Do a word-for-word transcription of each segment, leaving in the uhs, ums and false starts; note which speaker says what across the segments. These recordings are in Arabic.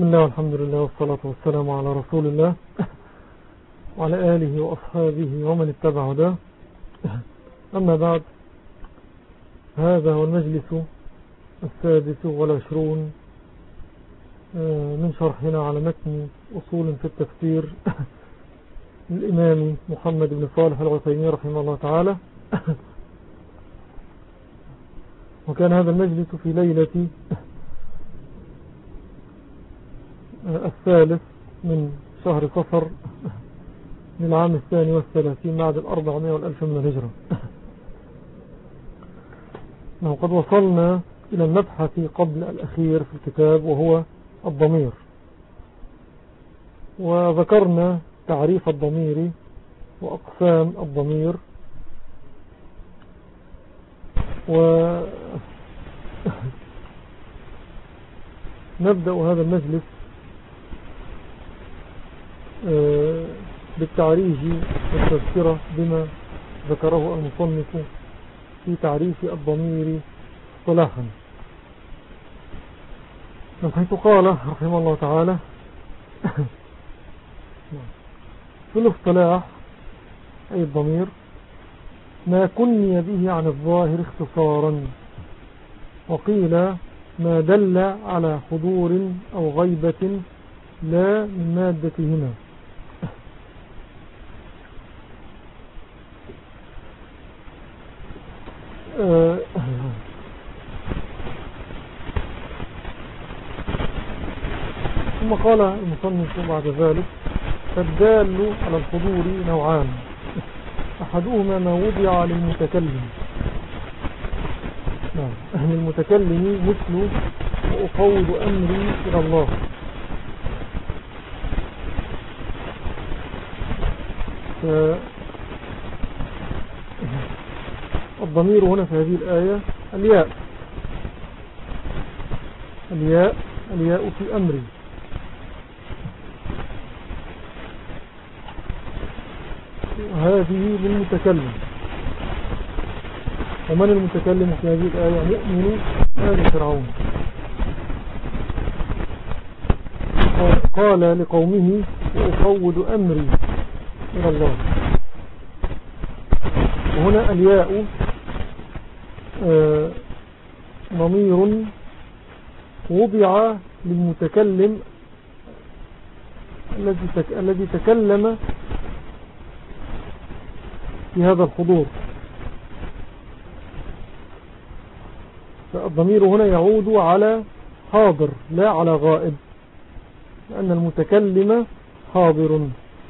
Speaker 1: بسم الله والحمد لله والصلاة والسلام على رسول الله وعلى آله وأصحابه ومن اتبع هداه. أما بعد، هذا هو المجلس السادس والعشرون من شرحنا على متن أصول في التفسير للإمام محمد بن صالح العثيمين رحمه الله تعالى. وكان هذا المجلس في ليلة الثالث من شهر صفر من العام الثاني والثلاثين بعد الأربعمائة والألف من الهجرة. وقد وصلنا إلى المبحث قبل الأخير في الكتاب وهو الضمير، وذكرنا تعريف الضمير وأقسام الضمير، ونبدأ هذا المجلس بالتعريج والتذكرة بما ذكره المصنف في تعريف الضمير اصطلاحا، من حيث قال رحمه الله تعالى: في الاصطلاح أي الضمير ما كني به عن الظاهر اختصارا، وقيل ما دل على حضور أو غيبة لا من مادتهما. ثم قال المصنف بعد ذلك: فالدال على الحضور نوعان، أحدهما ما وضع للمتكلم، أهل المتكلم مثل وأفوض أمري إلى الله، الضمير هنا في هذه الآية الياء الياء الياء في أمري، هذه للمتكلم. ومن المتكلم في هذه الآية؟ مؤمن آل فرعون. قال لقومه: وأفوض أمري إلى الله. وهنا الياء ضمير وضع للمتكلم الذي تكلم في هذا الحضور، فالضمير هنا يعود على حاضر لا على غائب، لأن المتكلم حاضر.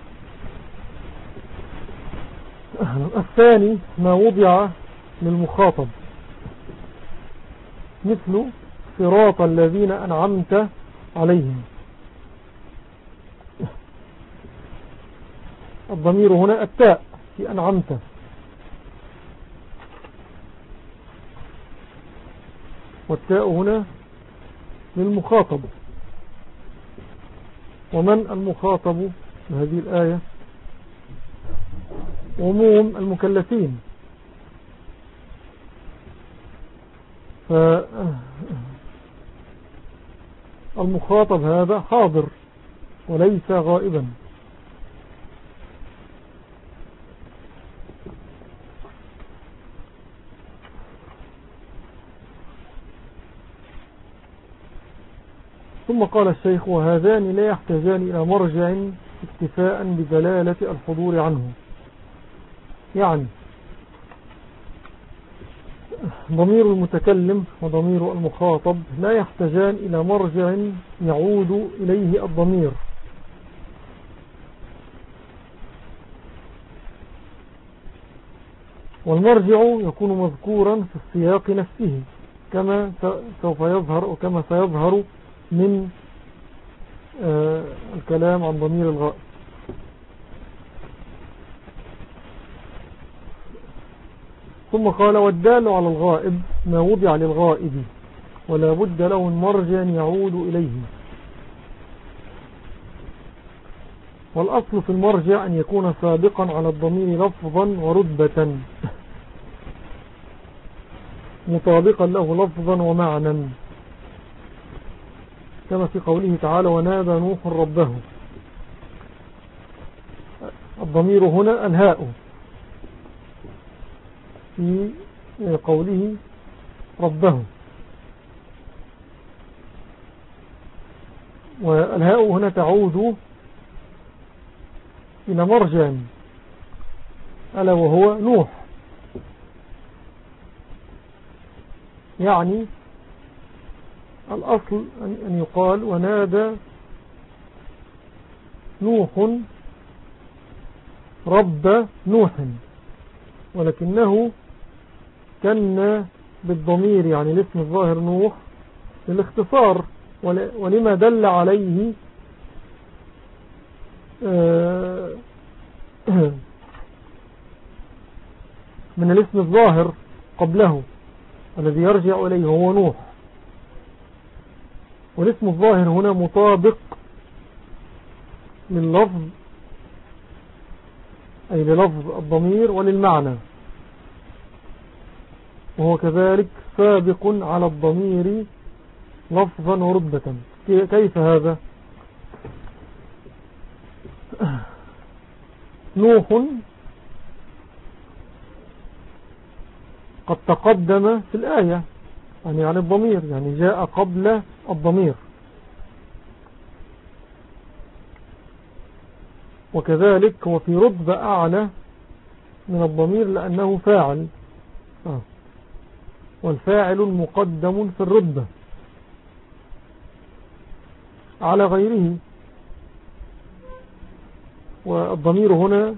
Speaker 1: الثاني ما وضع للمخاطب، مثل صراط الذين أنعمت عليهم. الضمير هنا التاء في أنعمت، والتاء هنا للمخاطب. ومن المخاطب بهذه الآية؟ عموم المكلفين. فالمخاطب هذا حاضر وليس غائبا. ثم قال الشيخ: وهذان لا يحتاجان إلى مرجع اكتفاء بدلالة الحضور عنه. يعني ضمير المتكلم وضمير المخاطب لا يحتاجان إلى مرجع يعود إليه الضمير، والمرجع يكون مذكورا في السياق نفسه كما سوف يظهر وكما سيظهر من آه الكلام عن ضمير الغائب. ثم قال: والدال على الغائب ما وضع للغائب ولا بد له من مرجع يعود إليه. والأصل في المرجع أن يكون سابقا على الضمير لفظا ورتبة، مطابقا له لفظا ومعنى، كما في قوله تعالى ونادى نوح ربه. الضمير هنا الهاء في قوله ربه، والهاء هنا تعود إلى مرجع ألا وهو نوح. يعني الأصل أن يقال ونادى نوح رب نوح، ولكنه كان بالضمير يعني الاسم الظاهر نوح للاختصار، ولما دل عليه من الاسم الظاهر قبله الذي يرجع إليه هو نوح. والاسم الظاهر هنا مطابق لللفظ أي للفظ الضمير وللمعنى، وهو كذلك سابق على الضمير لفظا ورتبة. كيف هذا؟ نوح قد تقدم في الآية يعني عن الضمير، يعني جاء قبل الضمير، وكذلك هو في رتبة أعلى من الضمير لأنه فاعل، آه. والفاعل مقدم في الرتبة على غيره، والضمير هنا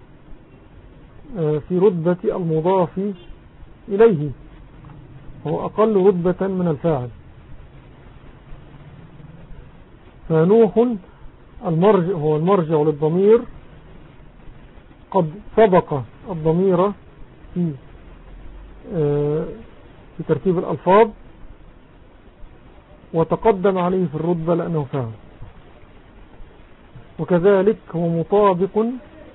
Speaker 1: في رتبة المضاف إليه، هو أقل رتبة من الفاعل. فنوح المرجع هو المرجع للضمير، قد سبق الضمير في في ترتيب الألفاظ وتقدم عليه في الرتبة لأنه فاعل، وكذلك هو مطابق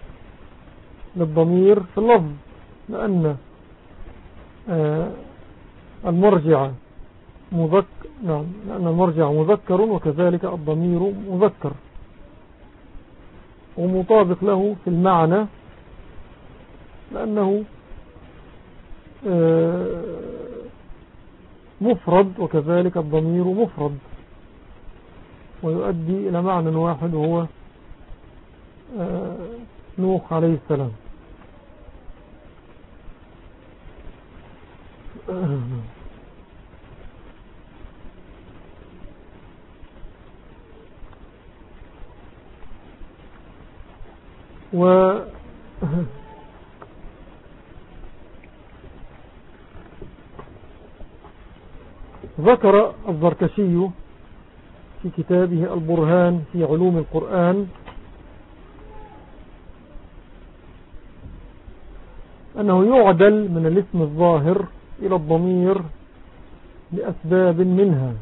Speaker 1: للضمير في اللفظ لأن المرجع مذكر، نعم لأن المرجع مذكر وكذلك الضمير مذكر، ومطابق له في المعنى لأنه مفرد وكذلك الضمير مفرد، ويؤدي إلى معنى واحد وهو نوح عليه السلام. و ذكر الزركشي في كتابه البرهان في علوم القرآن أنه يعدل من الاسم الظاهر إلى الضمير لأسباب منها،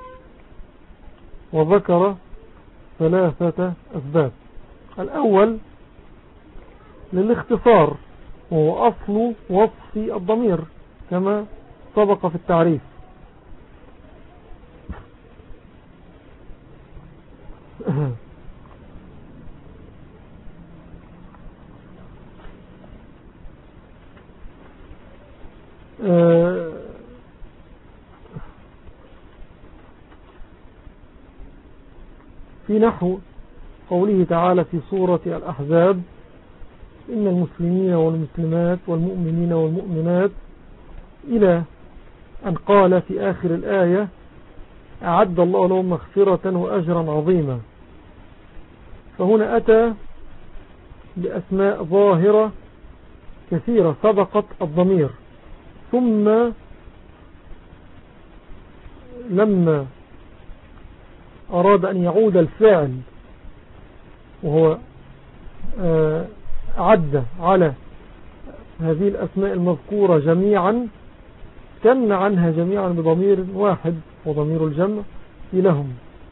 Speaker 1: وذكر ثلاثة أسباب. الأول للاختصار، وهو أصل وصف الضمير كما سبق في التعريف. في نحو قوله تعالى في سورة الأحزاب إن المسلمين والمسلمات والمؤمنين والمؤمنات، إلى أن قال في آخر الآية أعد الله لهم مغفرة وأجرا عظيما. فهنا أتى بأسماء ظاهرة كثيرة سبقت الضمير، ثم لما أراد أن يعود الفعل وهو عد على هذه الأسماء المذكورة جميعا كن عنها جميعا بضمير واحد وضمير الجمع لهم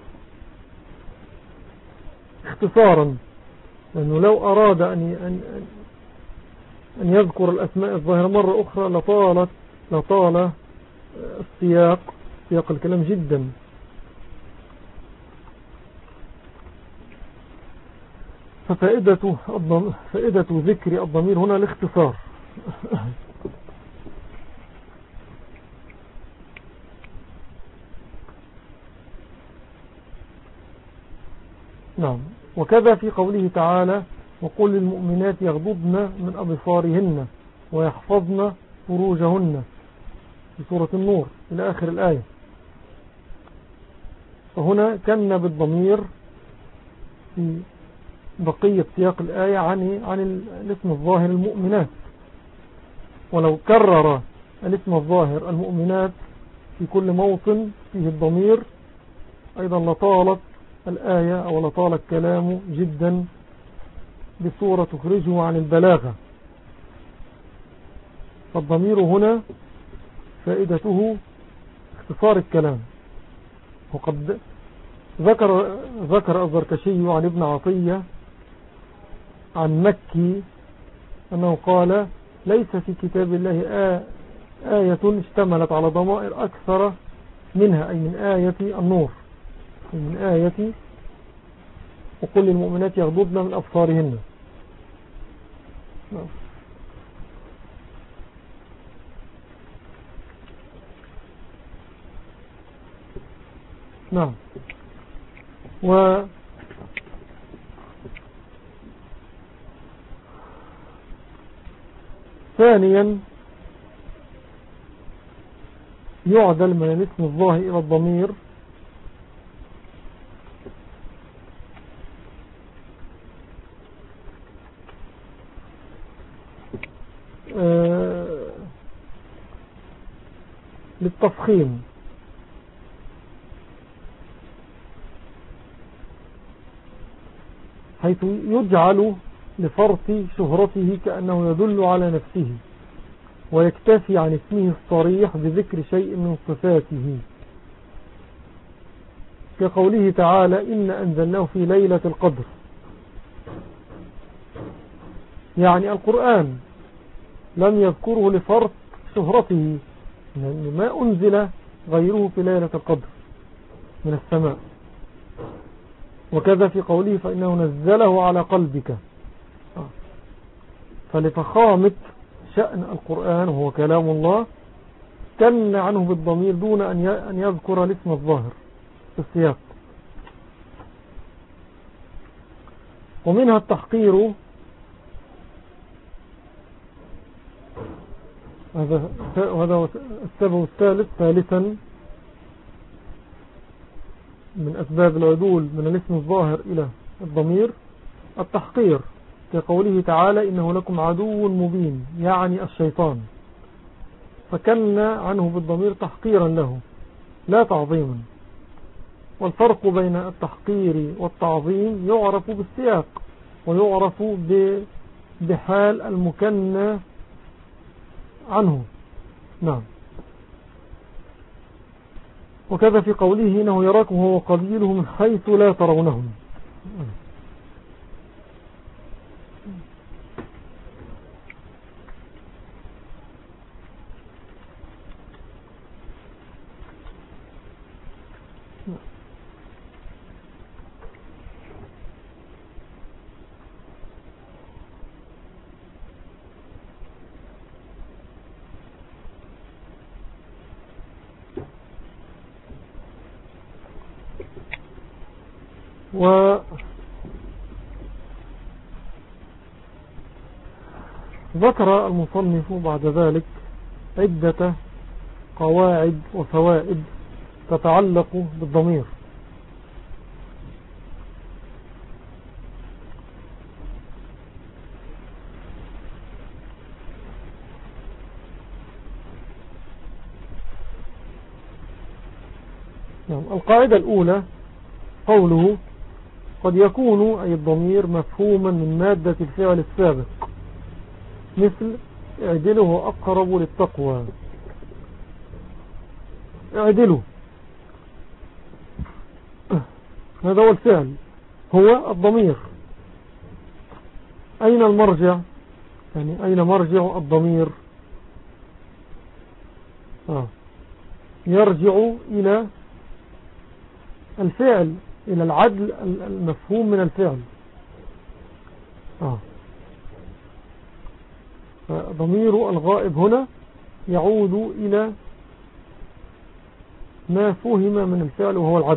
Speaker 1: اختصارا، لأنه لو أراد أن أن أن يذكر الأسماء الظاهرة مرة أخرى لطالت لطال السياق سياق الكلام جدا. ففائدة فائدة ذكر الضمير هنا الاختصار. نعم. وكذا في قوله تعالى وقل للمؤمنات يغضضن من أبصارهن ويحفظن فروجهن في سورة النور إلى آخر الآية. فهنا كان بالضمير في بقية سياق الآية عن عن الاسم الظاهر المؤمنات، ولو كرر الاسم الظاهر المؤمنات في كل موطن فيه الضمير أيضا لطالت الآية أو لطال الكلام جدا بصورة تخرجه عن البلاغة. فالضمير هنا فائدته اختصار الكلام. وقد ذكر ذكر الزركشي عن ابن عطية عن مكي أنه قال ليس في كتاب الله آية اشتملت على ضمائر أكثر منها، أي من آية النور، من آية وقل للمؤمنات يغضضن من أبصارهن. نعم. و ثانيا يعدل من الاسم الظاهر إلى الضمير آه للتفخيم، حيث يجعل لفرط شهرته كأنه يدل على نفسه ويكتفي عن اسمه الصريح بذكر شيء من صفاته، كقوله تعالى إن أنزلناه في ليلة القدر، يعني القرآن لم يذكره لفرط شهرته، يعني ما أنزل غيره في ليلة القدر من السماء. وكذا في قوله فإنه نزله على قلبك، فلفخامة شأن القرآن وهو كلام الله كن عنه بالضمير دون أن يذكر الاسم الظاهر في السياق. ومنها التحقير، هذا هذا السبب الثالث ثالثا من أسباب العدول من الاسم الظاهر إلى الضمير التحقير، كقوله تعالى إنه لكم عدو مبين، يعني الشيطان، فكن عنه بالضمير تحقيرا له لا تعظيما. والفرق بين التحقير والتعظيم يعرف بالسياق ويعرف بحال المكنى عنه. نعم. وكذا في قوله إنه يراكم هو قبيله من حيث لا ترونهم. وذكر المصنف بعد ذلك عدة قواعد وفوائد تتعلق بالضمير. القاعدة الأولى قوله قد يكون أي الضمير مفهوما من مادة الفعل السابق، مثل اعدله أقرب للتقوى. اعدله هذا هو الفعل، هو الضمير. أين المرجع؟ يعني أين مرجع الضمير؟ آه. يرجع إلى الفعل، إلى العدل المفهوم من الفعل. آه. ضمير الغائب هنا يعود إلى ما فهم من الفعل وهو العدل.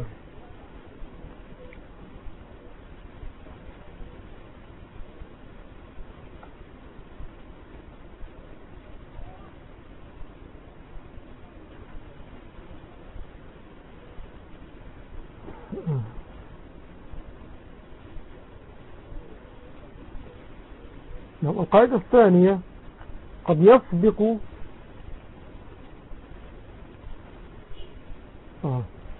Speaker 1: القاعدة الثانية قد يسبق آه.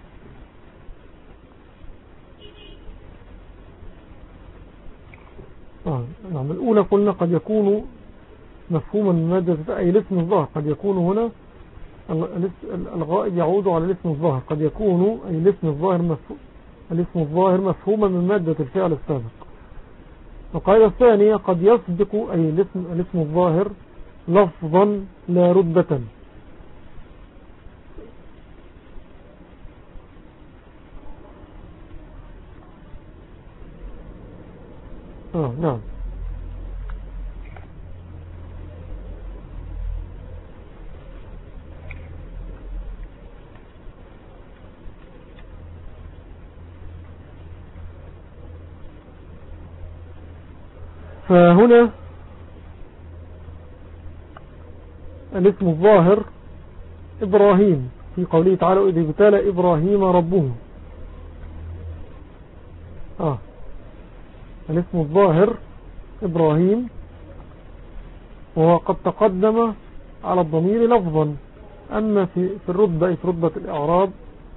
Speaker 1: آه. نعم الأولى قلنا قد يكون مفهوما من مادة أي الاسم الظاهر. قد يكون هنا الغائب يعود على الاسم الظاهر. قد يكون أي الاسم الظاهر مفهوم الاسم الظاهر مفهوما من مادة الفعل السابق. القاعدة الثانية قد يسبق أي الاسم, الاسم الظاهر لفظا لا رتبة. آه نعم. فهنا الاسم الظاهر إبراهيم في قوله تعالى إذ ابتلى إبراهيم ربه. آه الاسم الظاهر إبراهيم وهو قد تقدم على الضمير لفظا. أما في في الرتبة في رتبة الإعراب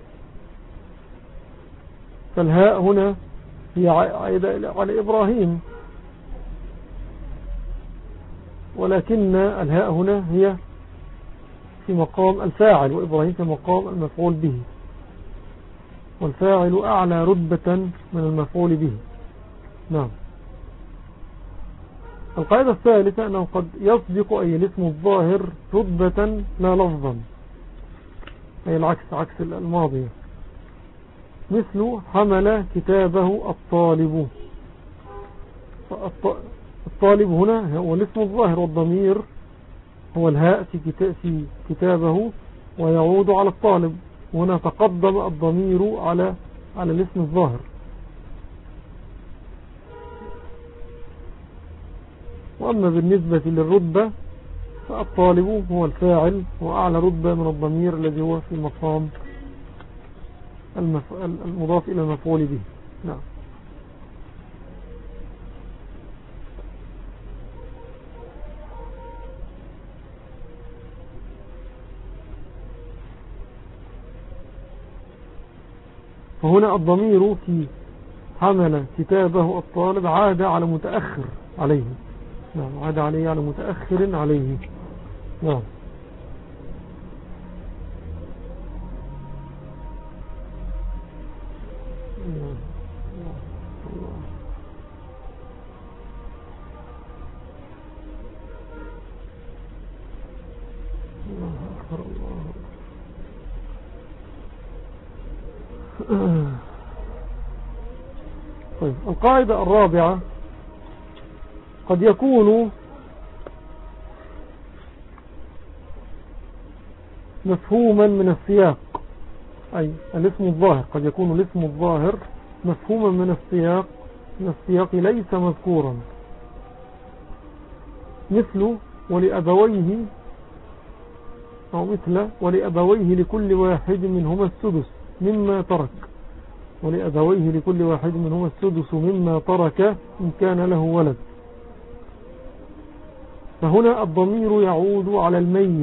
Speaker 1: فالهاء هنا هي عائدة على إبراهيم، ولكن الهاء هنا هي في مقام الفاعل وإبراهيم في مقام المفعول به، والفاعل أعلى رتبة من المفعول به. نعم. القاعدة الثالثة أنه قد يصدق أي الاسم الظاهر رتبة لا لفظا، أي العكس عكس الماضي، مثل حمل كتابه الطالب. الطالب هنا هو الاسم الظاهر والضمير هو الهاء في كتابه ويعود على الطالب، وهنا تقدم الضمير على على الاسم الظاهر. وأما بالنسبة للرتبة فالطالب هو الفاعل وأعلى رتبة من الضمير الذي هو في مقام المضاف إلى المفعول به. نعم. فهنا الضمير في حمل كتابه الطالب عاد على متأخر عليه. نعم عاد عليه على متأخر عليه. نعم. طيب القاعدة الرابعة قد يكون مفهوما من السياق، أي الاسم الظاهر قد يكون الاسم الظاهر مفهوما من السياق من السياق ليس مذكورا، مثل ولأبويه أو مثل ولأبويه لكل واحد منهما السدس مما ترك. ولأبويه لكل واحد منهما السدس مما ترك إن كان له ولد. فهنا الضمير يعود على الميت،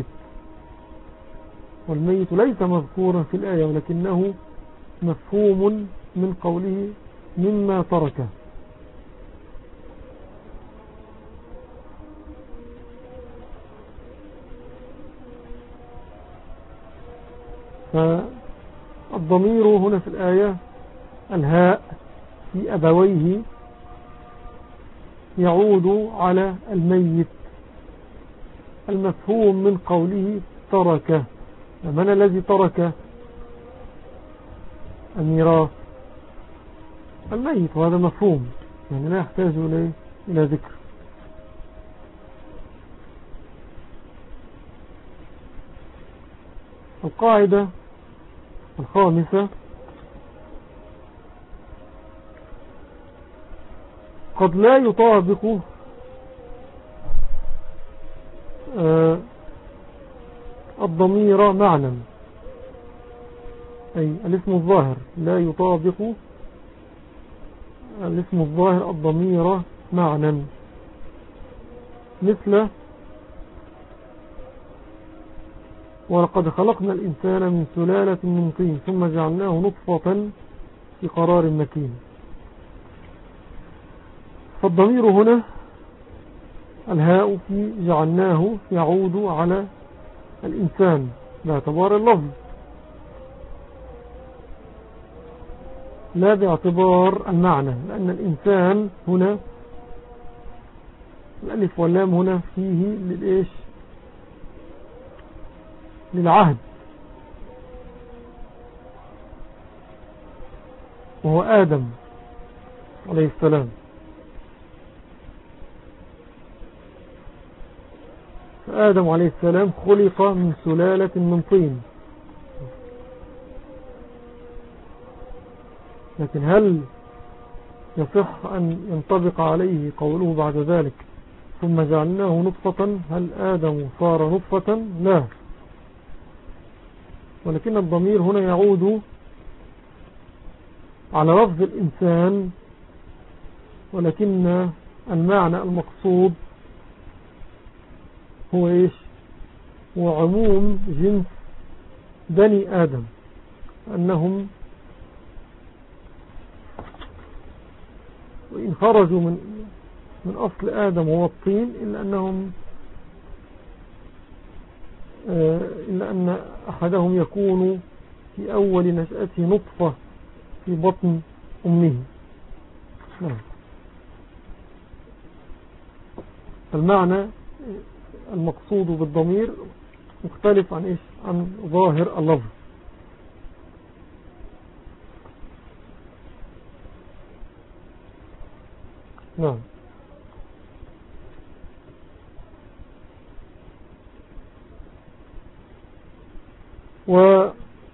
Speaker 1: والميت ليس مذكورا في الآية ولكنه مفهوم من قوله مما ترك. فالضمير هنا في الآية الهاء في أبويه يعود على الميت المفهوم من قوله ترك. من الذي ترك الميراث؟ الميت، وهذا مفهوم يعني لا يحتاج إلى ذكر. القاعدة الخامسة: قد لا يطابق آه الضمير معنى، أي الاسم الظاهر لا يطابق الاسم الظاهر الضمير معنى، مثل ولقد خلقنا الإنسان من سلالة من طين ثم جعلناه نطفة في قرار مكين. فالضمير هنا الهاء في جعلناه يعود على الإنسان باعتبار اللفظ لا باعتبار المعنى، لأن الإنسان هنا الألف واللام هنا فيه للإيش؟ للعهد، وهو آدم عليه السلام. فآدم عليه السلام خلق من سلالة من طين، لكن هل يصح أن ينطبق عليه قوله بعد ذلك ثم جعلناه نطفة؟ هل آدم صار نطفة؟ لا، ولكن الضمير هنا يعود على لفظ الإنسان، ولكن المعنى المقصود هو إيش؟ هو عموم جنس بني آدم، أنهم وإن خرجوا من من أصل آدم هو الطين، إلا أنهم إلا أن أحدهم يكون في أول نشأته نطفة في بطن أمه. المعنى المقصود بالضمير مختلف عن إيش؟ عن ظاهر اللفظ. نعم. و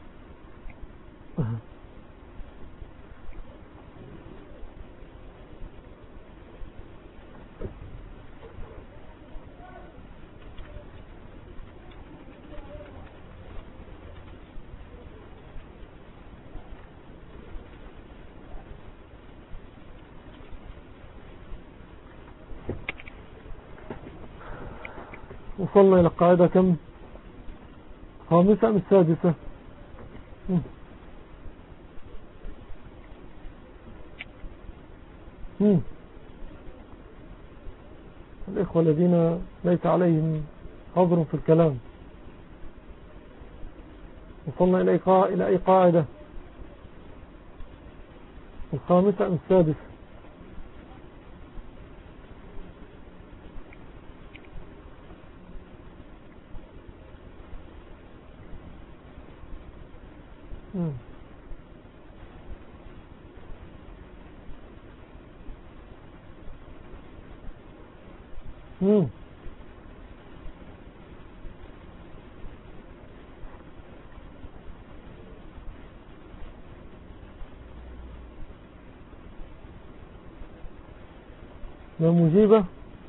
Speaker 1: وصلنا إلى القاعدة كم؟ خامسة أم السادسة؟ مم. الإخوة الذين ليس عليهم حظر في الكلام، وصلنا إلى أي قاعدة؟ الخامسة أم السادسة؟ مم. مم. لا مجيبة.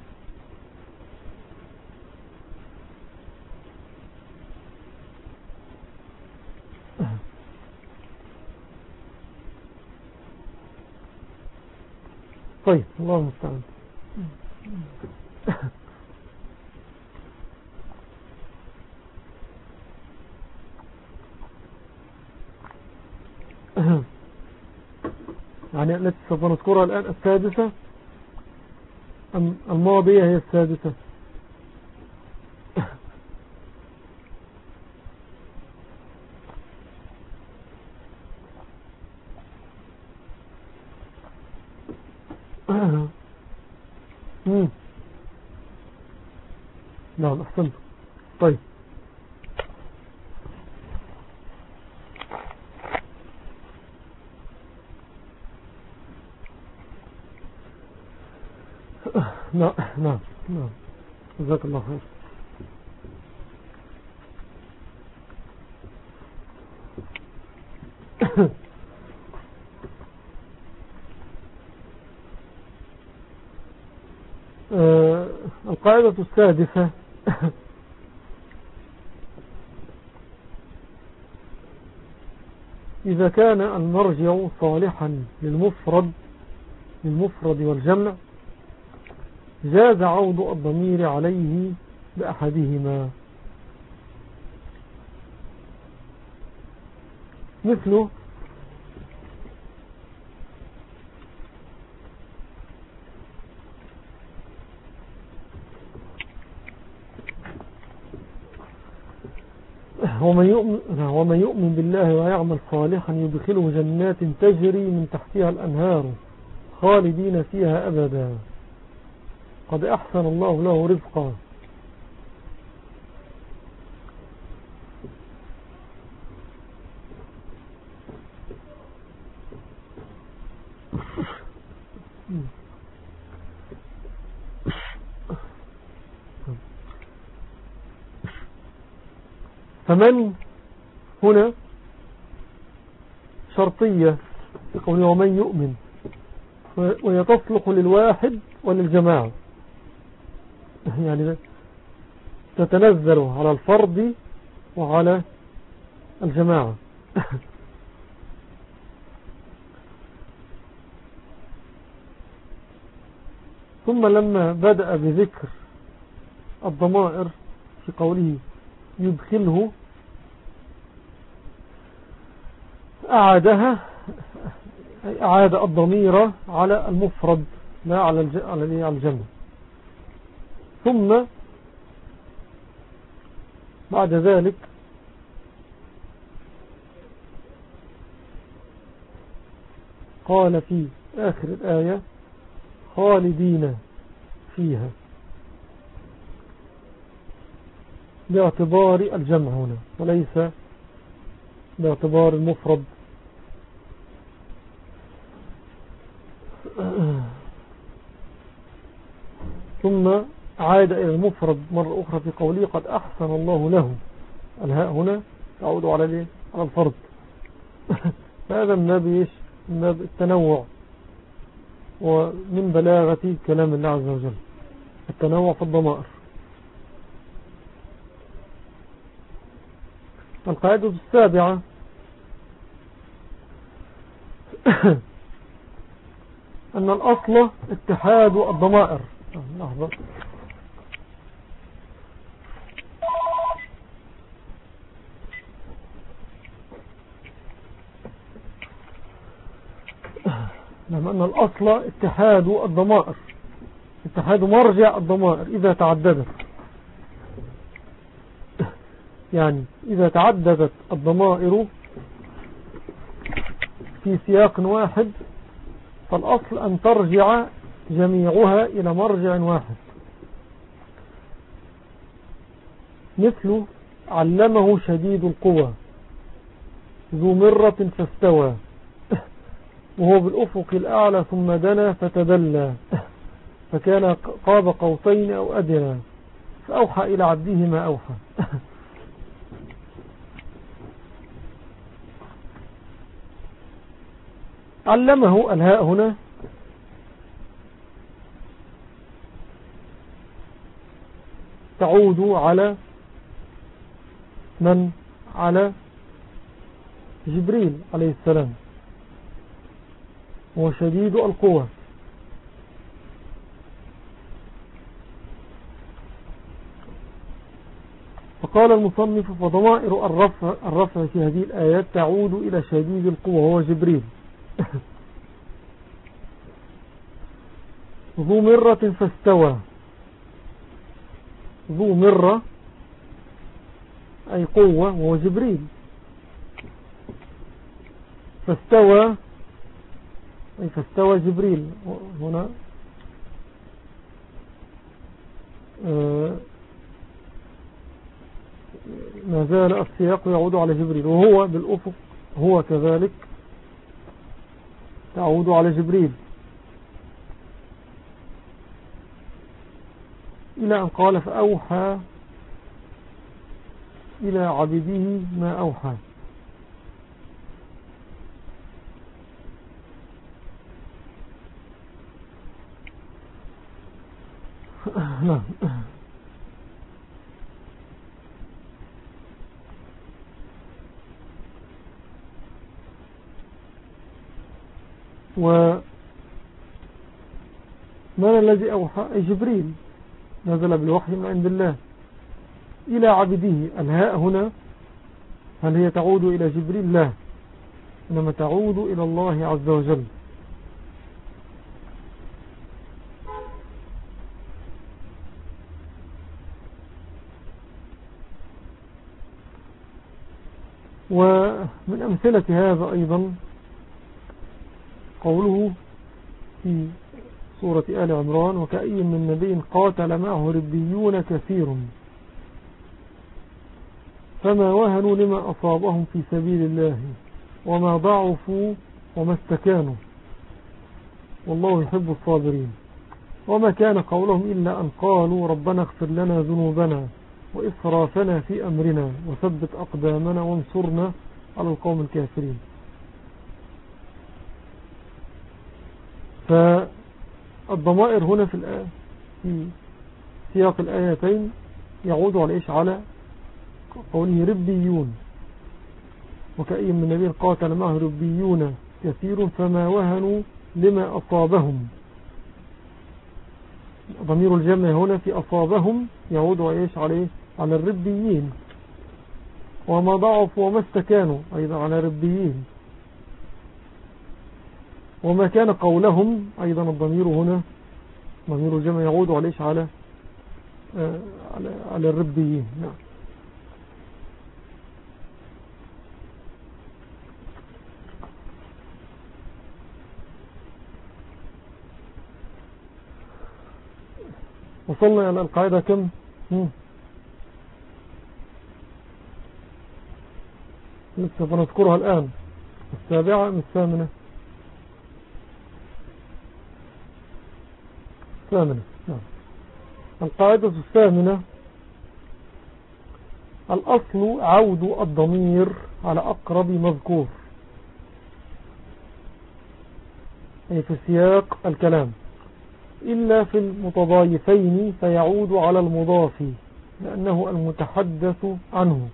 Speaker 1: طيب، الله المستعان. يعني التي سوف نذكرها الآن السادسة أم الماضية هي السادسة؟ مم. نعم، أحسنت. طيب، نعم نعم نعم جزاك الله خير. آه القاعدة السادسة إذا كان المرجع صالحا للمفرد للمفرد والجمع جاز عوض الضمير عليه بأحدهما، مثله ومن يؤمن, ومن يؤمن بالله ويعمل صالحا يدخله جنات تجري من تحتها الأنهار خالدين فيها أبدا قد أحسن الله له رزقا. فمن هنا شرطية يقول ومن يؤمن، ويتصلح للواحد وللجماعة، يعني تتنزل على الفرد وعلى الجماعة. ثم لما بدأ بذكر الضمائر في قوله يدخله أعادها، أعاد الضمير على المفرد لا على الجمع. ثم بعد ذلك قال في آخر الآية خالدين فيها باعتبار الجمع هنا وليس باعتبار المفرد. ثم عاد إلى المفرد مرة أخرى في قوله قد أحسن الله له، الهاء هنا تعود على على الفرد. هذا من باب التنوع ومن بلاغة كلام الله عز وجل التنوع في الضمائر. القاعدة السابعة أن الأصل اتحاد الضمائر. لحظة لما أن الأصل اتحاد الضمائر، اتحاد مرجع الضمائر إذا تعددت، يعني إذا تعددت الضمائر في سياق واحد فالأصل أن ترجع جميعها إلى مرجع واحد. مثل علمه شديد القوى ذو مرة فاستوى وهو بالأفق الأعلى ثم دنا فتدلى فكان قاب قوسين أو أدنى فأوحى إلى عبده ما أوحى. علمه الهاء هنا تعود على من؟ على جبريل عليه السلام هو شديد القوى. فقال المصنف فضمائر الرفع, الرفع في هذه الآيات تعود إلى شديد القوى هو جبريل. ذو مرة فاستوى، ذو مرة أي قوة وهو جبريل، فاستوى أي فاستوى جبريل هنا آه ما زال السياق يعود على جبريل وهو بالأفق هو كذلك تعود على جبريل. إلى أن قال فأوحى إلى عبده ما أوحى. نعم. ومن الذي أوحى؟ جبريل، نزل بالوحي من عند الله إلى عبده. الهاء هنا هل هي تعود إلى جبريل؟ لا، إنما تعود إلى الله عز وجل. ومن أمثلة هذا أيضا قوله في سورة آل عمران وكأي من نبي قاتل معه ربيون كثير فما وهنوا لما أصابهم في سبيل الله وما ضعفوا وما استكانوا والله يحب الصابرين وما كان قولهم إلا أن قالوا ربنا اغفر لنا ذنوبنا وإسرافنا في أمرنا وثبت أقدامنا وانصرنا على القوم الكافرين. فالضمائر هنا في الآية في سياق الآيتين يعود على إيش؟ على قوله ربيون وكأي من نبي قاتل معه ربيون كثير فما وهنوا لما أصابهم. ضمير الجمع هنا في أصابهم يعود على إيش؟ على على الربيين. وما ضعفوا وما استكانوا أيضا على ربيين. وما كان قولهم أيضا الضمير هنا ضمير الجمع يعود على إيش؟ على آه على, على الربيين. نعم. وصلنا إلى القاعدة كم؟ هم. لسه بنذكرها الآن. السابعة من الثامنة الثامنة نعم. القاعدة الثامنة الأصل عود الضمير على أقرب مذكور أي في سياق الكلام إلا في المتضايفين فيعود على المضاف لأنه المتحدث عنه.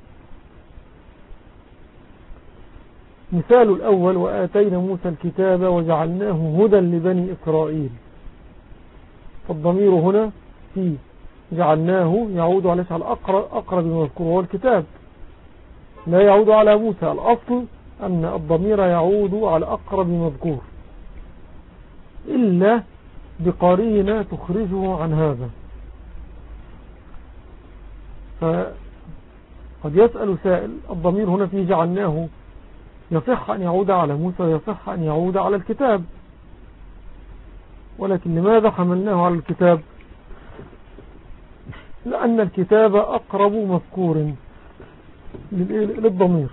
Speaker 1: مثال الأول وآتينا موسى الكتاب وجعلناه هدى لبني إسرائيل. فالضمير هنا في جعلناه يعود على أقرب, أقرب مذكور هو الكتاب لا يعود على موسى. الأصل أن الضمير يعود على أقرب مذكور إلا بقرينة تخرجه عن هذا. فقد يسأل سائل الضمير هنا في جعلناه يصح أن يعود على موسى ويصح أن يعود على الكتاب ولكن لماذا حملناه على الكتاب؟ لأن الكتاب أقرب مذكور للضمير.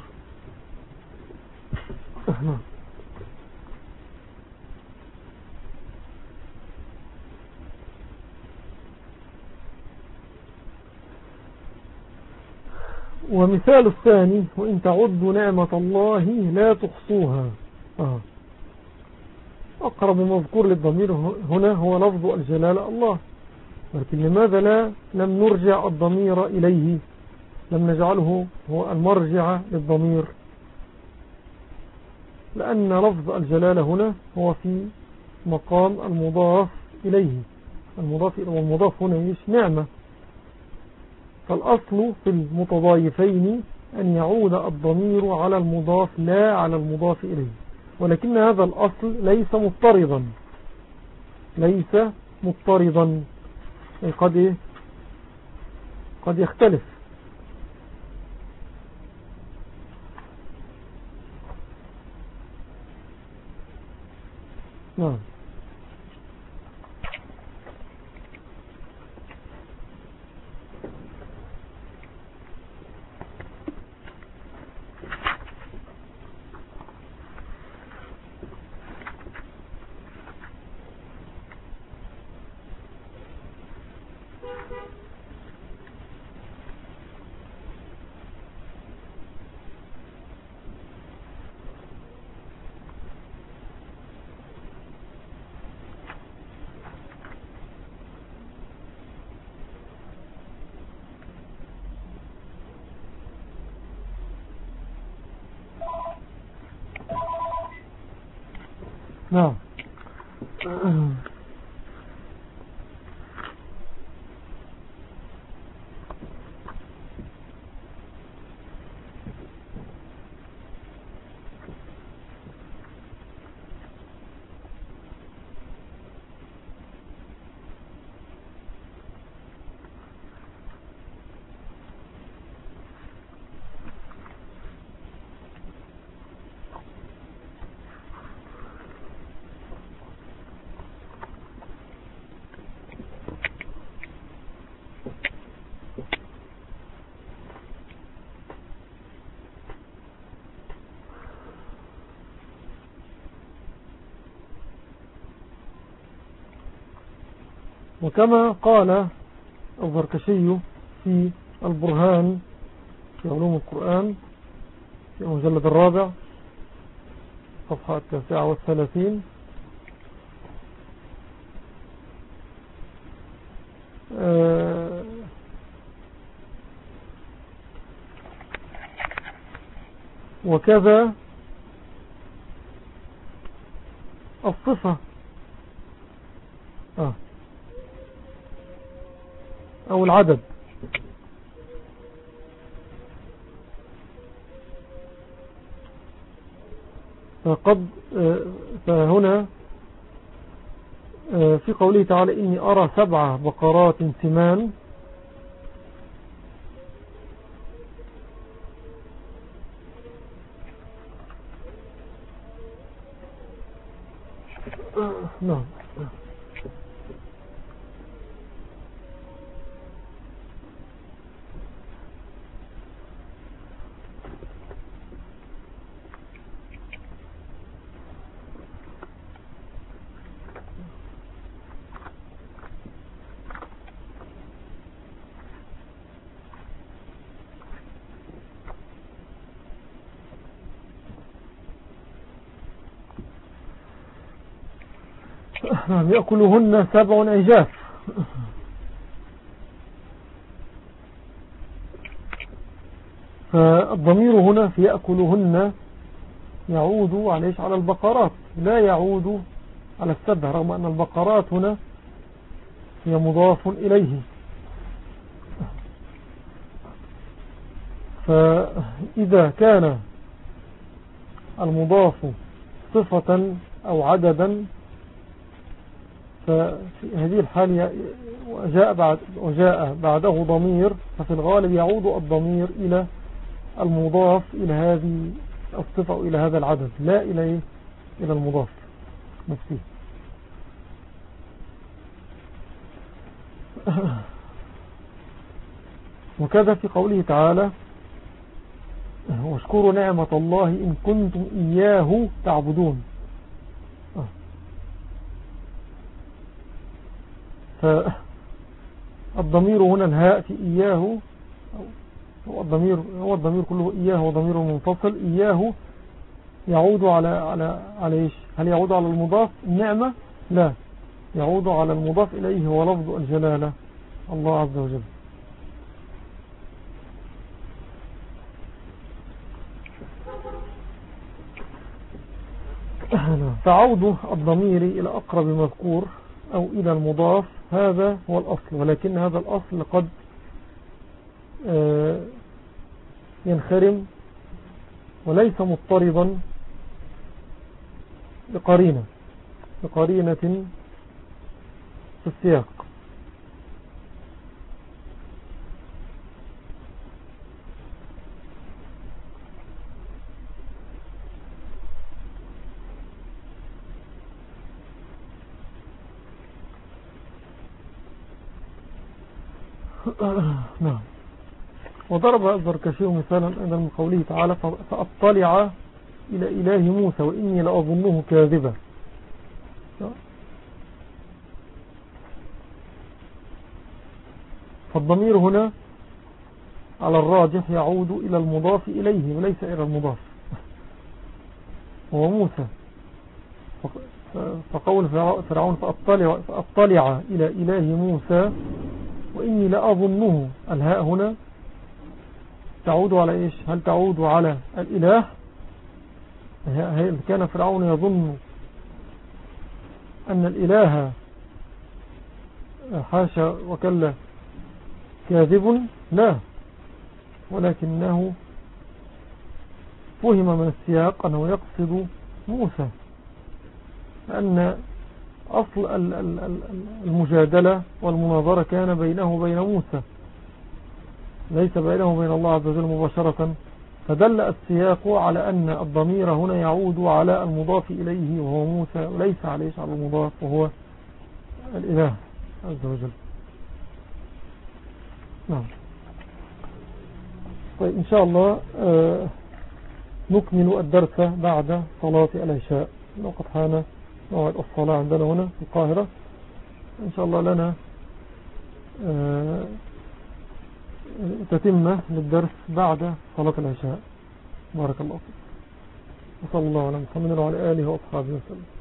Speaker 1: ومثال الثاني وإن تعدوا نعمة الله لا تحصوها. آه. أقرب مذكور للضمير هنا هو لفظ الجلالة الله ولكن لماذا لا لم نرجع الضمير إليه لم نجعله هو المرجع للضمير؟ لأن لفظ الجلالة هنا هو في مقام المضاف إليه. المضاف إليه والمضاف هنا إيش؟ نعمة. فالأصل في المتضايفين أن يعود الضمير على المضاف لا على المضاف إليه ولكن هذا الأصل ليس مضطردا ليس مضطردا قد قد يختلف. نعم. نعم. وكما قال الزركشي في البرهان في علوم القرآن في المجلد الرابع صفحة التاسعة والثلاثين آه وكذا الصفة آه أو العدد فقد فهنا في قوله تعالى إني أرى سبع بقرات سمان نعم يأكلهن سبع عجاف فالضمير هنا في يأكلهن يعود عليش على البقرات لا يعود على السبع رغم أن البقرات هنا هي مضاف إليه فإذا كان المضاف صفة أو عددا ففي هذه الحالة وجاء, بعد وجاء بعده ضمير ففي الغالب يعود الضمير إلى المضاف إلى هذه الصفة أو إلى هذا العدد لا إلى إلى المضاف نفسه. وكذا في قوله تعالى واشكروا نعمة الله إن كنتم إياه تعبدون فالضمير هنا الهاء في إياه هو الضمير هو الضمير كله إياه هو ضمير منفصل إياه يعود على على على إيش هل يعود على المضاف النعمة لا يعود على المضاف إليه هو لفظ الجلالة الله عز وجل. فعود الضمير إلى أقرب مذكور أو إلى المضاف هذا هو الأصل ولكن هذا الأصل قد ينخرم وليس مضطربا بقرينة بقرينة في السياق. نعم. وضرب الزركشي مثالا أيضا من قوله تعالى فأطلع إلى إله موسى وإني لأظنه كاذبا. فالضمير هنا على الراجح يعود إلى المضاف إليه وليس إلى المضاف وهو موسى. فقول فرعون فأطلع, فأطلع إلى إله موسى وإني لأظنه الهاء هنا تعود على إيش هل تعود على الإله هل كان فرعون يظن أن الإله حاشا وكلا كاذب، لا، ولكنه فهم من السياق أنه يقصد موسى، لأن أصل المجادلة والمناظرة كان بينه وبين موسى، ليس بينه وبين الله عز وجل مباشرة، فدل السياق على أن الضمير هنا يعود على المضاف إليه وهو موسى، وليس عليه على المضاف وهو الإله عز وجل. نعم. طيب إن شاء الله آه نكمل الدرس بعد صلاة العشاء، وقد حان موعد الصلاة عندنا هنا في القاهرة. إن شاء الله لنا آه تتمة للدرس بعد صلاة العشاء. بارك الله فيك، وصلى الله على محمد وعلى آله وأصحابه وسلم.